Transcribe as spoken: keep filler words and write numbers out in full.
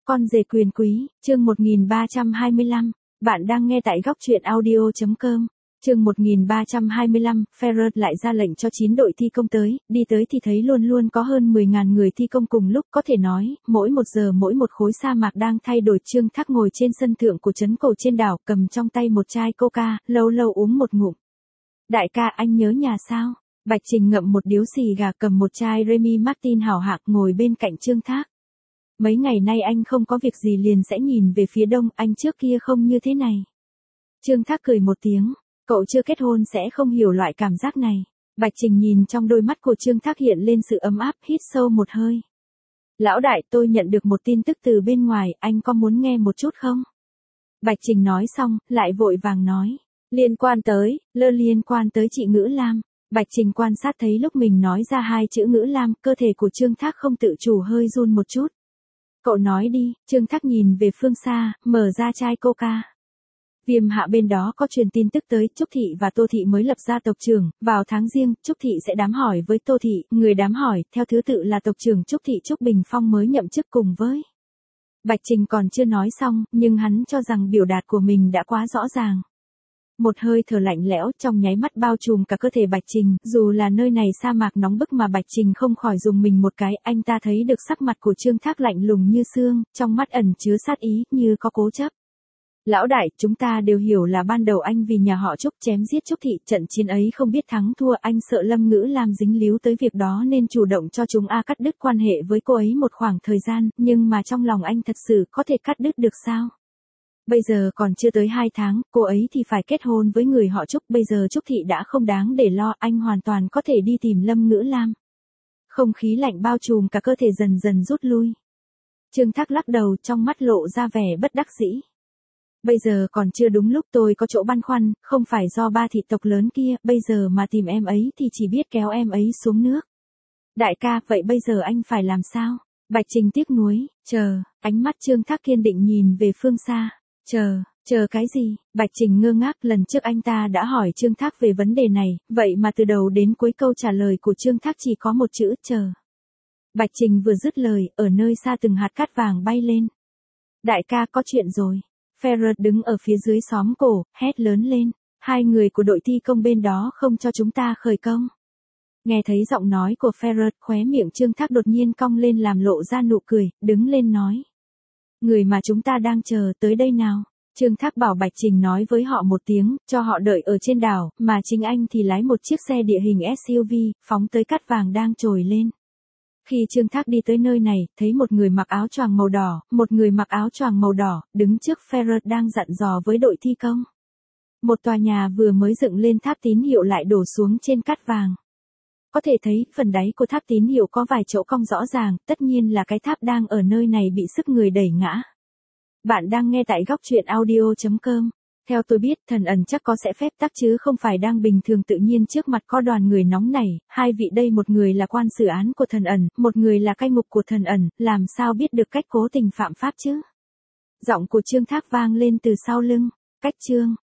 Con rể quyền quý, chương một nghìn ba trăm hai mươi lăm. Bạn đang nghe tại góc truyện audio chấm com. Chương một nghìn ba trăm hai mươi lăm, Ferrer lại ra lệnh cho chín đội thi công tới, đi tới thì thấy luôn luôn có hơn mười nghìn người thi công cùng lúc, có thể nói, mỗi một giờ mỗi một khối sa mạc đang thay đổi. Trương Thác ngồi trên sân thượng của trấn cổ trên đảo, cầm trong tay một chai coca, lâu lâu uống một ngụm. Đại ca, anh nhớ nhà sao? Bạch Trình ngậm một điếu xì gà, cầm một chai Remy Martin hảo hạng, ngồi bên cạnh Trương Thác. Mấy ngày nay anh không có việc gì liền sẽ nhìn về phía đông, anh trước kia không như thế này. Trương Thác cười một tiếng, cậu chưa kết hôn sẽ không hiểu loại cảm giác này. Bạch Trình nhìn trong đôi mắt của Trương Thác hiện lên sự ấm áp, hít sâu một hơi. Lão đại, tôi nhận được một tin tức từ bên ngoài, anh có muốn nghe một chút không? Bạch Trình nói xong, lại vội vàng nói. Liên quan tới, lơ liên quan tới chị Ngữ Lam. Bạch Trình quan sát thấy lúc mình nói ra hai chữ Ngữ Lam, cơ thể của Trương Thác không tự chủ hơi run một chút. Cậu nói đi. Trương Thác nhìn về phương xa, mở ra chai coca. Viêm Hạ bên đó có truyền tin tức tới, Trúc Thị và Tô Thị mới lập ra tộc trưởng, vào tháng Giêng, Trúc Thị sẽ đám hỏi với Tô Thị, người đám hỏi, theo thứ tự là tộc trưởng Trúc Thị Trúc Bình Phong mới nhậm chức cùng với. Bạch Trình còn chưa nói xong, nhưng hắn cho rằng biểu đạt của mình đã quá rõ ràng. Một hơi thở lạnh lẽo trong nháy mắt bao trùm cả cơ thể Bạch Trình, dù là nơi này sa mạc nóng bức mà Bạch Trình không khỏi dùng mình một cái, anh ta thấy được sắc mặt của Trương Thác lạnh lùng như xương, trong mắt ẩn chứa sát ý, như có cố chấp. Lão đại, chúng ta đều hiểu là ban đầu anh vì nhà họ Trúc chém giết Trúc Thị, trận chiến ấy không biết thắng thua, anh sợ Lâm Ngữ Lam dính líu tới việc đó nên chủ động cho chúng A cắt đứt quan hệ với cô ấy một khoảng thời gian, nhưng mà trong lòng anh thật sự có thể cắt đứt được sao? Bây giờ còn chưa tới hai tháng, cô ấy thì phải kết hôn với người họ Trúc, bây giờ Trúc Thị đã không đáng để lo, anh hoàn toàn có thể đi tìm Lâm Ngữ Lam. Không khí lạnh bao trùm cả cơ thể dần dần rút lui. Trương Thác lắc đầu, trong mắt lộ ra vẻ bất đắc dĩ. Bây giờ còn chưa đúng lúc, tôi có chỗ băn khoăn, không phải do ba thị tộc lớn kia, bây giờ mà tìm em ấy thì chỉ biết kéo em ấy xuống nước. Đại ca, vậy bây giờ anh phải làm sao? Bạch Trình tiếc nuối, chờ, ánh mắt Trương Thác kiên định nhìn về phương xa. Chờ, chờ cái gì? Bạch Trình ngơ ngác, lần trước anh ta đã hỏi Trương Thác về vấn đề này, vậy mà từ đầu đến cuối câu trả lời của Trương Thác chỉ có một chữ, chờ. Bạch Trình vừa dứt lời, ở nơi xa từng hạt cát vàng bay lên. Đại ca, có chuyện rồi. Ferrer đứng ở phía dưới xóm cổ, hét lớn lên. Hai người của đội thi công bên đó không cho chúng ta khởi công. Nghe thấy giọng nói của Ferrer, khóe miệng Trương Thác đột nhiên cong lên làm lộ ra nụ cười, đứng lên nói. Người mà chúng ta đang chờ tới đây nào? Trương Thác bảo Bạch Trình nói với họ một tiếng, cho họ đợi ở trên đảo, mà chính anh thì lái một chiếc xe địa hình ét u vê, phóng tới cát vàng đang trồi lên. Khi Trương Thác đi tới nơi này, thấy một người mặc áo choàng màu đỏ, một người mặc áo choàng màu đỏ, đứng trước Ferrer đang dặn dò với đội thi công. Một tòa nhà vừa mới dựng lên tháp tín hiệu lại đổ xuống trên cát vàng. Có thể thấy, phần đáy của tháp tín hiệu có vài chỗ cong rõ ràng, tất nhiên là cái tháp đang ở nơi này bị sức người đẩy ngã. Bạn đang nghe tại góc truyện audio chấm com. Theo tôi biết, thần ẩn chắc có sẽ phép tắc chứ không phải đang bình thường tự nhiên trước mặt có đoàn người nóng này, hai vị đây một người là quan xử án của thần ẩn, một người là cai ngục của thần ẩn, làm sao biết được cách cố tình phạm pháp chứ? Giọng của Trương Thác vang lên từ sau lưng, cách Trương.